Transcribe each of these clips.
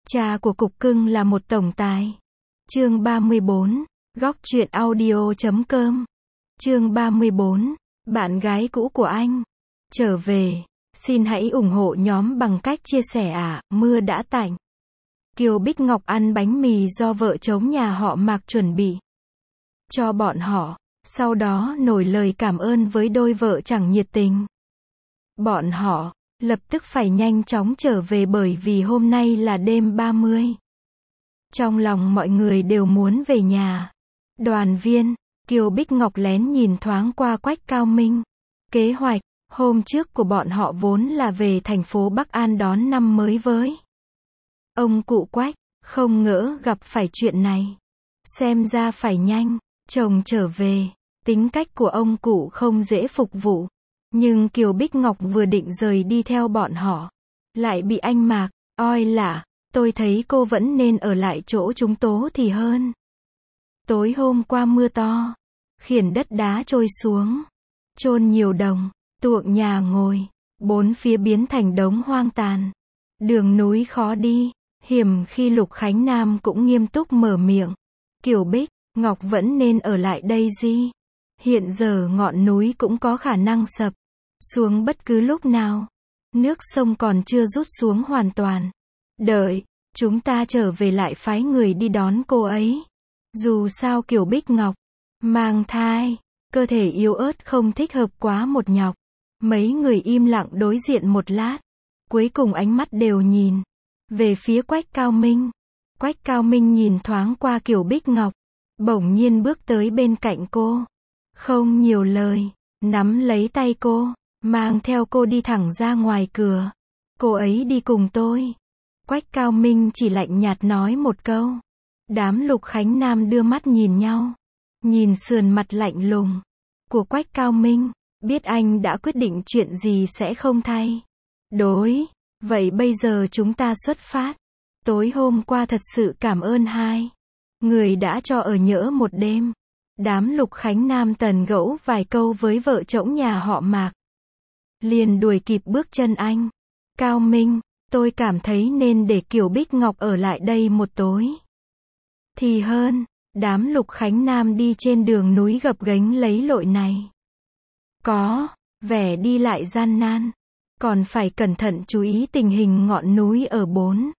Cha của cục cưng là một tổng tài. Chương 34, góc truyện audio.com. Chương 34, bạn gái cũ của anh trở về. Xin hãy ủng hộ nhóm bằng cách chia sẻ mưa đã tạnh. Kiều Bích Ngọc ăn bánh mì do vợ chồng nhà họ Mạc chuẩn bị cho bọn họ, sau đó nổi lời cảm ơn với đôi vợ chẳng nhiệt tình. Bọn họ lập tức phải nhanh chóng trở về bởi vì hôm nay là đêm 30. Trong lòng mọi người đều muốn về nhà. Đoàn viên, Kiều Bích Ngọc lén nhìn thoáng qua Quách Cao Minh. Kế hoạch hôm trước của bọn họ vốn là về thành phố Bắc An đón năm mới với ông cụ Quách, không ngỡ gặp phải chuyện này. Xem ra phải nhanh, chồng trở về. Tính cách của ông cụ không dễ phục vụ. Nhưng Kiều Bích Ngọc vừa định rời đi theo bọn họ, lại bị anh Mạc oi lả. Tôi thấy cô vẫn nên ở lại chỗ chúng tố thì hơn. Tối hôm qua mưa to, khiến đất đá trôi xuống, chôn nhiều đồng, tuộng nhà ngồi, bốn phía biến thành đống hoang tàn. Đường núi khó đi, hiểm khi Lục Khánh Nam cũng nghiêm túc mở miệng. Kiều Bích Ngọc vẫn nên ở lại đây gì? Hiện giờ ngọn núi cũng có khả năng sập xuống bất cứ lúc nào. Nước sông còn chưa rút xuống hoàn toàn. Đợi chúng ta trở về lại phái người đi đón cô ấy. Dù sao Kiều Bích Ngọc mang thai, cơ thể yếu ớt không thích hợp quá một nhọc. Mấy người im lặng đối diện một lát, cuối cùng ánh mắt đều nhìn về phía Quách Cao Minh. Quách Cao Minh nhìn thoáng qua Kiều Bích Ngọc, bỗng nhiên bước tới bên cạnh cô, không nhiều lời, nắm lấy tay cô, mang theo cô đi thẳng ra ngoài cửa. Cô ấy đi cùng tôi. Quách Cao Minh chỉ lạnh nhạt nói một câu. Đám Lục Khánh Nam đưa mắt nhìn nhau, nhìn sườn mặt lạnh lùng của Quách Cao Minh, biết anh đã quyết định chuyện gì sẽ không thay đổi. Vậy bây giờ chúng ta xuất phát. Tối hôm qua thật sự cảm ơn hai người đã cho ở nhỡ một đêm. Đám Lục Khánh Nam tần gẫu vài câu với vợ chồng nhà họ Mạc, liền đuổi kịp bước chân anh. Cao Minh, tôi cảm thấy nên để Kiều Bích Ngọc ở lại đây một tối thì hơn. Đám Lục Khánh Nam đi trên đường núi gập ghềnh lấy lội này, có vẻ đi lại gian nan, còn phải cẩn thận chú ý tình hình ngọn núi ở bốn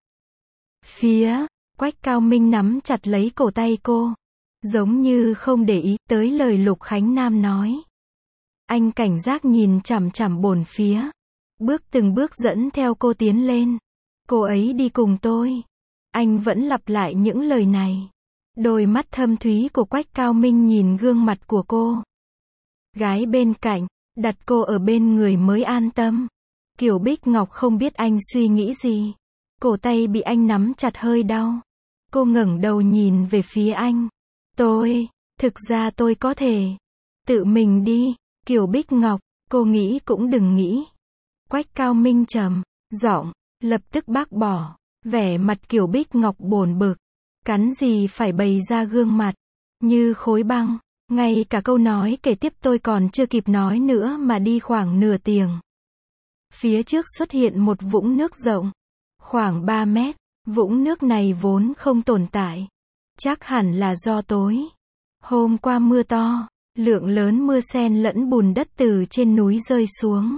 phía. Quách Cao Minh nắm chặt lấy cổ tay cô, giống như không để ý tới lời Lục Khánh Nam nói. Anh cảnh giác nhìn chằm chằm bốn phía, từng bước dẫn theo cô tiến lên. Cô ấy đi cùng tôi. Anh vẫn lặp lại những lời này. Đôi mắt thâm thúy của Quách Cao Minh nhìn gương mặt của cô gái bên cạnh, đặt cô ở bên người mới an tâm. Kiều Bích Ngọc không biết anh suy nghĩ gì, cổ tay bị anh nắm chặt hơi đau. Cô ngẩng đầu nhìn về phía anh. Thực ra tôi có thể tự mình đi. Kiều Bích Ngọc, cô nghĩ cũng đừng nghĩ. Quách Cao Minh trầm giọng lập tức bác bỏ. Vẻ mặt Kiều Bích Ngọc bồn bực, cắn gì phải bày ra gương mặt như khối băng. Ngay cả câu nói kể tiếp tôi còn chưa kịp nói nữa mà đi khoảng nửa tiếng. Phía trước xuất hiện một vũng nước rộng khoảng 3 mét. Vũng nước này vốn không tồn tại, chắc hẳn là do tối hôm qua mưa to, lượng lớn mưa xen lẫn bùn đất từ trên núi rơi xuống.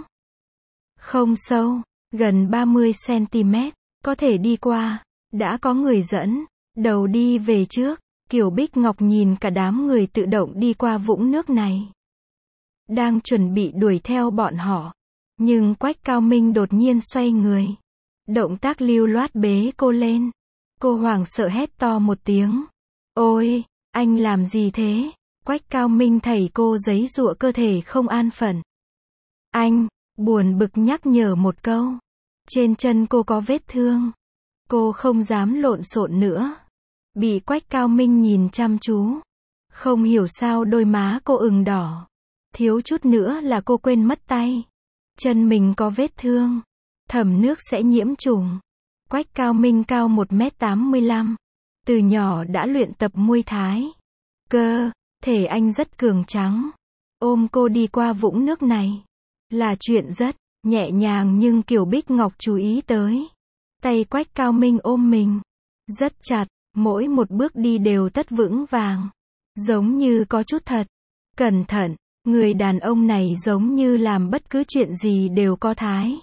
Không sâu, gần 30 cm, có thể đi qua. Đã có người dẫn đầu đi về trước. Kiều Bích Ngọc nhìn cả đám người tự động đi qua vũng nước này, đang chuẩn bị đuổi theo bọn họ. Nhưng Quách Cao Minh đột nhiên xoay người, động tác lưu loát bế cô lên. Cô hoảng sợ hét to một tiếng. Ôi, anh làm gì thế? Quách Cao Minh thảy cô giãy giụa cơ thể không an phận. Anh buồn bực nhắc nhở một câu. Trên chân cô có vết thương. Cô không dám lộn xộn nữa. Bị Quách Cao Minh nhìn chăm chú, không hiểu sao đôi má cô ửng đỏ. Thiếu chút nữa là cô quên mất tay chân mình có vết thương, thấm nước sẽ nhiễm trùng. Quách Cao Minh cao 1m85, từ nhỏ đã luyện tập Muay Thái, cơ thể anh rất cường tráng. Ôm cô đi qua vũng nước này là chuyện rất nhẹ nhàng, nhưng Kiều Bích Ngọc chú ý tới Tay Quách Cao Minh ôm mình rất chặt, mỗi một bước đi đều tất vững vàng, giống như có chút thật cẩn thận. Người đàn ông này giống như làm bất cứ chuyện gì đều có thái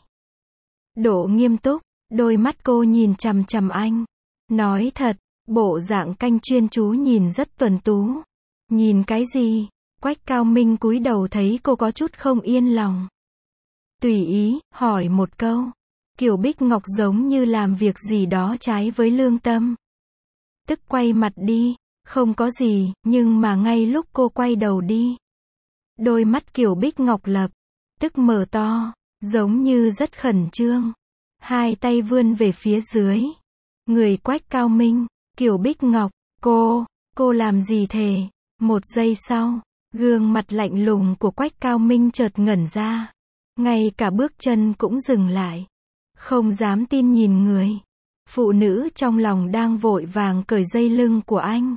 độ nghiêm túc, đôi mắt cô nhìn chằm chằm anh. Nói thật, bộ dạng canh chuyên chú nhìn rất tuấn tú. Nhìn cái gì? Quách Cao Minh cúi đầu thấy cô có chút không yên lòng. Tùy ý, hỏi một câu. Kiều Bích Ngọc giống như làm việc gì đó trái với lương tâm. Tức quay mặt đi, không có gì, nhưng mà ngay lúc cô quay đầu đi, đôi mắt Kiều Bích Ngọc lập tức mở to, giống như rất khẩn trương. Hai tay vươn về phía dưới. Người Quách Cao Minh, Kiều Bích Ngọc, cô làm gì thề? Một giây sau, gương mặt lạnh lùng của Quách Cao Minh chợt ngẩn ra. Ngay cả bước chân cũng dừng lại. Không dám tin nhìn người phụ nữ trong lòng đang vội vàng cởi dây lưng của anh.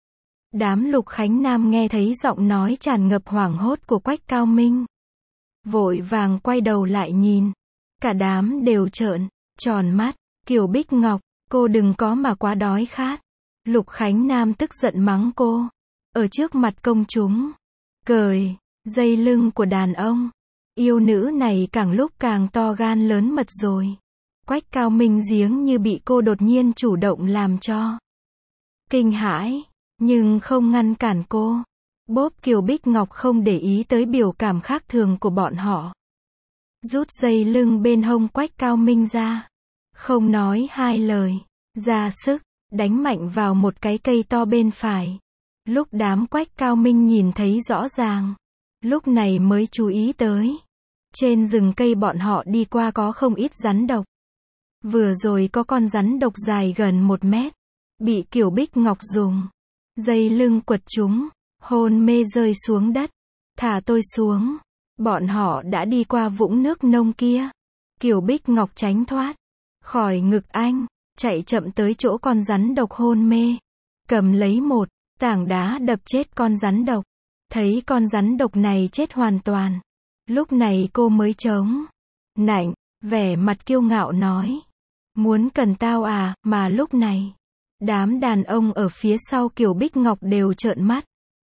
Đám Lục Khánh Nam nghe thấy giọng nói tràn ngập hoảng hốt của Quách Cao Minh, vội vàng quay đầu lại nhìn. Cả đám đều trợn tròn mắt. Kiều Bích Ngọc, cô đừng có mà quá đói khát. Lục Khánh Nam tức giận mắng cô. Ở trước mặt công chúng, cởi dây lưng của đàn ông. Yêu nữ này càng lúc càng to gan lớn mật rồi. Quách Cao Minh giếng như bị cô đột nhiên chủ động làm cho kinh hãi, nhưng không ngăn cản cô. Bốp Kiều Bích Ngọc không để ý tới biểu cảm khác thường của bọn họ. Rút dây lưng bên hông Quách Cao Minh ra. Không nói hai lời, ra sức đánh mạnh vào một cái cây to bên phải. Lúc đám Quách Cao Minh nhìn thấy rõ ràng, lúc này mới chú ý tới. Trên rừng cây bọn họ đi qua có không ít rắn độc. Vừa rồi có con rắn độc dài gần 1 mét. Bị Kiều Bích Ngọc dùng dây lưng quật chúng, hôn mê rơi xuống đất. Thả tôi xuống. Bọn họ đã đi qua vũng nước nông kia. Kiều Bích Ngọc tránh thoát khỏi ngực anh, chạy chậm tới chỗ con rắn độc hôn mê. Cầm lấy một tảng đá đập chết con rắn độc. Thấy con rắn độc này chết hoàn toàn. Lúc này cô mới chống nạnh, vẻ mặt kiêu ngạo nói. Muốn cần tao à? Mà lúc này, đám đàn ông ở phía sau Kiều Bích Ngọc đều trợn mắt,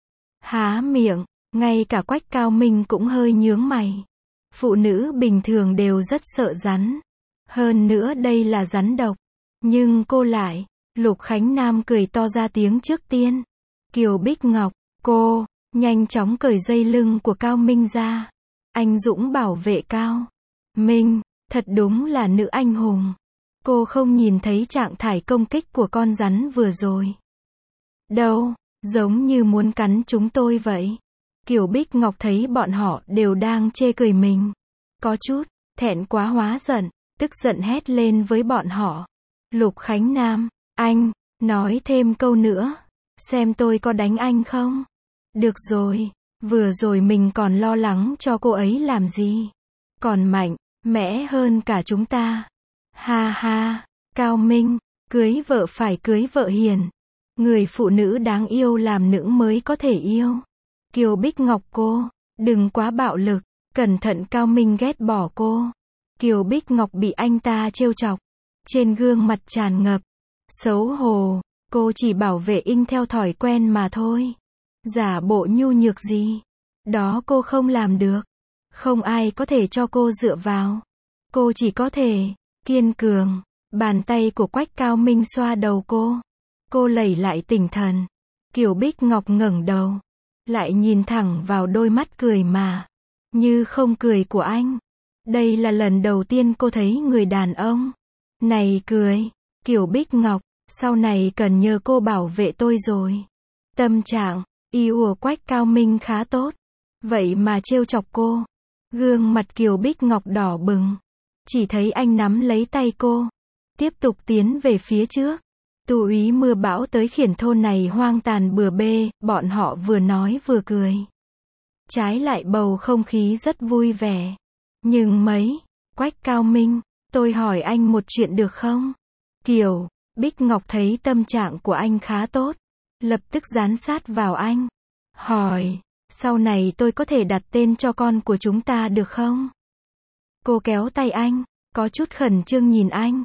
há miệng. Ngay cả Quách Cao Minh cũng hơi nhướng mày. Phụ nữ bình thường đều rất sợ rắn. Hơn nữa đây là rắn độc. Nhưng cô lại. Lục Khánh Nam cười to ra tiếng trước tiên. Kiều Bích Ngọc, cô nhanh chóng cởi dây lưng của Cao Minh ra. Anh dũng bảo vệ Cao Minh, thật đúng là nữ anh hùng. Cô không nhìn thấy trạng thái công kích của con rắn vừa rồi đâu, giống như muốn cắn chúng tôi vậy. Kiều Bích Ngọc thấy bọn họ đều đang chê cười mình, có chút thẹn quá hóa giận, tức giận hét lên với bọn họ. Lục Khánh Nam, anh nói thêm câu nữa, xem tôi có đánh anh không? Được rồi, vừa rồi mình còn lo lắng cho cô ấy làm gì, còn mạnh mẽ hơn cả chúng ta. Ha ha, Cao Minh, cưới vợ phải cưới vợ hiền. Người phụ nữ đáng yêu làm nũng mới có thể yêu. Kiều Bích Ngọc cô, đừng quá bạo lực, cẩn thận Cao Minh ghét bỏ cô. Kiều Bích Ngọc bị anh ta trêu chọc, trên gương mặt tràn ngập xấu hổ. Cô chỉ bảo vệ Inh theo thói quen mà thôi. Giả bộ nhu nhược gì, đó cô không làm được. Không ai có thể cho cô dựa vào. Cô chỉ có thể kiên cường. Bàn tay của Quách Cao Minh xoa đầu cô. Cô lầy lại tỉnh thần. Kiều Bích Ngọc ngẩng đầu, lại nhìn thẳng vào đôi mắt cười mà như không cười của anh. Đây là lần đầu tiên cô thấy người đàn ông này cười. Kiều Bích Ngọc, sau này cần nhờ cô bảo vệ tôi rồi. Tâm trạng yêu của Quách Cao Minh khá tốt, vậy mà trêu chọc cô. Gương mặt Kiều Bích Ngọc đỏ bừng. Chỉ thấy anh nắm lấy tay cô, tiếp tục tiến về phía trước. Tù úy mưa bão tới khiển thôn này hoang tàn bừa bê, bọn họ vừa nói vừa cười. Trái lại bầu không khí rất vui vẻ. Nhưng Quách Cao Minh, tôi hỏi anh một chuyện được không? Kiều Bích Ngọc thấy tâm trạng của anh khá tốt, lập tức dán sát vào anh. Hỏi, sau này tôi có thể đặt tên cho con của chúng ta được không? Cô kéo tay anh, có chút khẩn trương nhìn anh.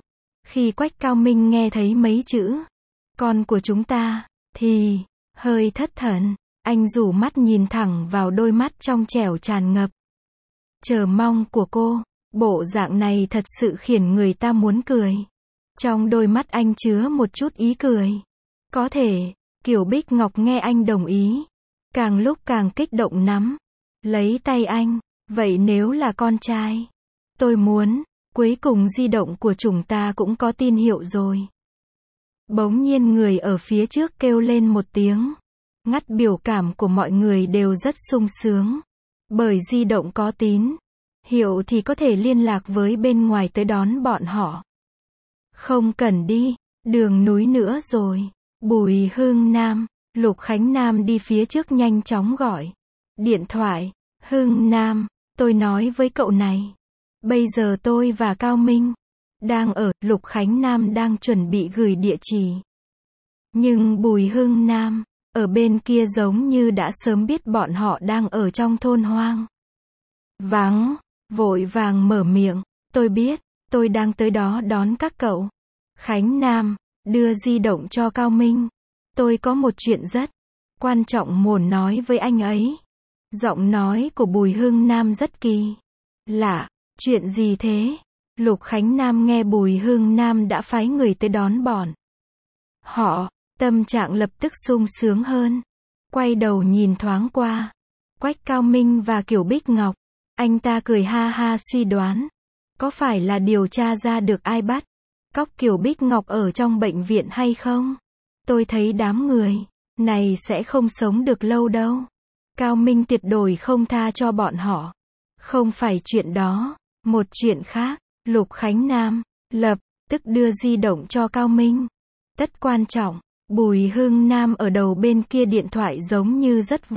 Khi Quách Cao Minh nghe thấy mấy chữ con của chúng ta, thì hơi thất thần. Anh rủ mắt nhìn thẳng vào đôi mắt trong trẻo tràn ngập chờ mong của cô. Bộ dạng này thật sự khiến người ta muốn cười. Trong đôi mắt anh chứa một chút ý cười. Có thể, Kiều Bích Ngọc nghe anh đồng ý, càng lúc càng kích động nắm lấy tay anh. Vậy nếu là con trai, tôi muốn, cuối cùng di động của chúng ta cũng có tín hiệu rồi. Bỗng nhiên người ở phía trước kêu lên một tiếng. Ngắt biểu cảm của mọi người đều rất sung sướng. Bởi di động có tín hiệu thì có thể liên lạc với bên ngoài tới đón bọn họ. Không cần đi đường núi nữa rồi. Bùi Hưng Nam, Lục Khánh Nam đi phía trước nhanh chóng gọi điện thoại. Hưng Nam, tôi nói với cậu này. Bây giờ tôi và Cao Minh đang ở, Lục Khánh Nam đang chuẩn bị gửi địa chỉ. Nhưng Bùi Hưng Nam, ở bên kia giống như đã sớm biết bọn họ đang ở trong thôn hoang vắng, vội vàng mở miệng. Tôi biết, tôi đang tới đó đón các cậu. Khánh Nam, đưa di động cho Cao Minh. Tôi có một chuyện rất quan trọng muốn nói với anh ấy. Giọng nói của Bùi Hưng Nam rất kỳ lạ. Chuyện gì thế? Lục Khánh Nam nghe Bùi Hưng Nam đã phái người tới đón bọn họ, tâm trạng lập tức sung sướng hơn. Quay đầu nhìn thoáng qua Quách Cao Minh và Kiều Bích Ngọc. Anh ta cười ha ha suy đoán. Có phải là điều tra ra được ai bắt cóc Kiều Bích Ngọc ở trong bệnh viện hay không? Tôi thấy đám người này sẽ không sống được lâu đâu. Cao Minh tuyệt đối không tha cho bọn họ. Không phải chuyện đó, một chuyện khác. Lục Khánh Nam lập tức đưa di động cho Cao Minh. Tất quan trọng, Bùi Hưng Nam ở đầu bên kia điện thoại giống như rất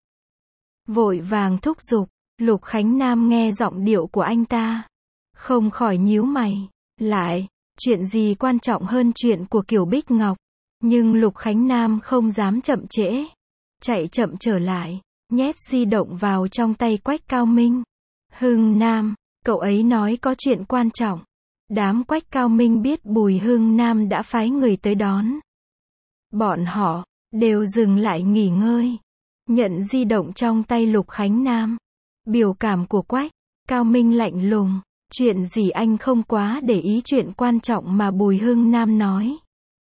vội vàng thúc giục. Lục Khánh Nam nghe giọng điệu của anh ta, không khỏi nhíu mày lại. Chuyện gì quan trọng hơn chuyện của Kiều Bích Ngọc? Nhưng Lục Khánh Nam không dám chậm trễ, chạy chậm trở lại, nhét di động vào trong tay Quách Cao Minh. Hưng Nam, cậu ấy nói có chuyện quan trọng. Đám Quách Cao Minh biết Bùi Hưng Nam đã phái người tới đón bọn họ, đều dừng lại nghỉ ngơi, nhận di động trong tay Lục Khánh Nam. Biểu cảm của Quách Cao Minh lạnh lùng. Chuyện gì anh không quá để ý chuyện quan trọng mà Bùi Hưng Nam nói.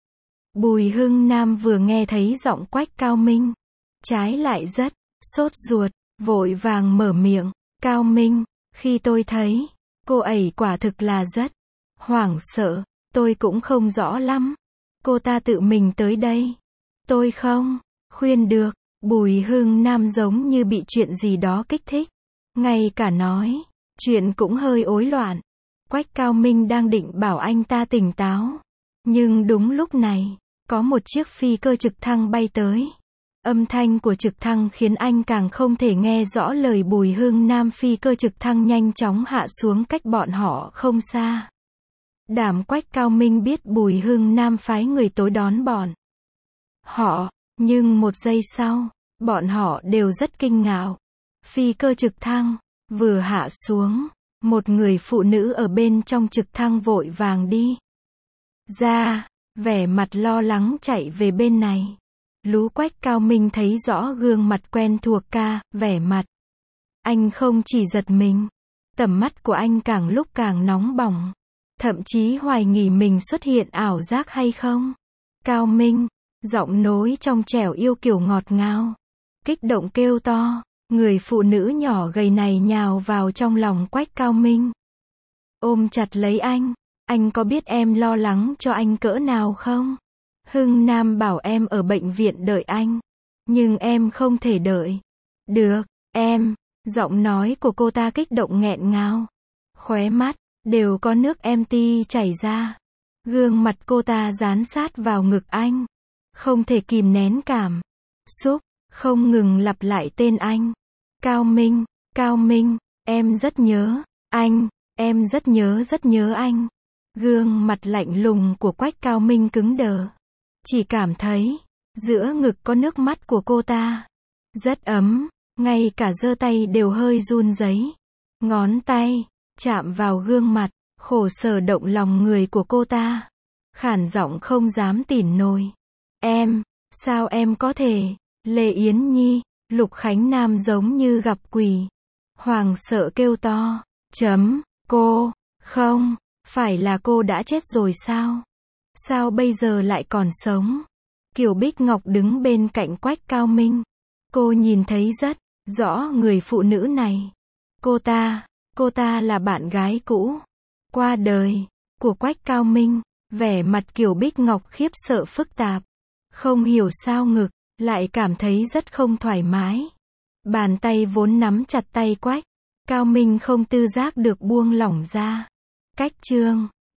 Bùi Hưng Nam vừa nghe thấy giọng Quách Cao Minh, trái lại rất sốt ruột, vội vàng mở miệng. Cao Minh, khi tôi thấy cô ấy quả thực là rất hoảng sợ. Tôi cũng không rõ lắm. Cô ta tự mình tới đây. Tôi không khuyên được. Bùi Hưng Nam giống như bị chuyện gì đó kích thích. Ngay cả nói chuyện cũng hơi rối loạn. Quách Cao Minh đang định bảo anh ta tỉnh táo. Nhưng đúng lúc này, có một chiếc phi cơ trực thăng bay tới. Âm thanh của trực thăng khiến anh càng không thể nghe rõ lời Bùi Hưng Nam. Phi cơ trực thăng nhanh chóng hạ xuống cách bọn họ không xa. Đám Quách Cao Minh biết Bùi Hưng Nam phái người tới đón bọn họ. Nhưng một giây sau, bọn họ đều rất kinh ngạc. Phi cơ trực thăng vừa hạ xuống, một người phụ nữ ở bên trong trực thăng vội vàng đi ra, vẻ mặt lo lắng chạy về bên này. Lú Quách Cao Minh thấy rõ gương mặt quen thuộc vẻ mặt. Anh không chỉ giật mình, tầm mắt của anh càng lúc càng nóng bỏng. Thậm chí hoài nghi mình xuất hiện ảo giác hay không. Cao Minh, giọng nói trong trẻo yêu kiều ngọt ngào, kích động kêu to. Người phụ nữ nhỏ gầy này nhào vào trong lòng Quách Cao Minh, ôm chặt lấy anh có biết em lo lắng cho anh cỡ nào không? Hưng Nam bảo em ở bệnh viện đợi anh, nhưng em không thể đợi được, em. Giọng nói của cô ta kích động nghẹn ngào, khóe mắt đều có nước em ti chảy ra. Gương mặt cô ta dán sát vào ngực anh, không thể kìm nén cảm xúc, không ngừng lặp lại tên anh. Cao Minh, em rất nhớ anh, em rất nhớ anh. Gương mặt lạnh lùng của Quách Cao Minh cứng đờ. Chỉ cảm thấy giữa ngực có nước mắt của cô ta rất ấm, ngay cả giơ tay đều hơi run rẩy. Ngón tay chạm vào gương mặt, khổ sở động lòng người của cô ta. Khản giọng không dám tỉn nổi. Em, sao em có thể? Lê Yến Nhi, Lục Khánh Nam giống như gặp quỷ. Hoàng sợ kêu to. Cô, không, phải là cô đã chết rồi sao? Sao bây giờ lại còn sống? Kiều Bích Ngọc đứng bên cạnh Quách Cao Minh. Cô nhìn thấy rất rõ người phụ nữ này. Cô ta là bạn gái cũ, qua đời, của Quách Cao Minh. Vẻ mặt Kiều Bích Ngọc khiếp sợ phức tạp. Không hiểu sao ngực, lại cảm thấy rất không thoải mái. Bàn tay vốn nắm chặt tay Quách Cao Minh không tự giác được buông lỏng ra. Cách chương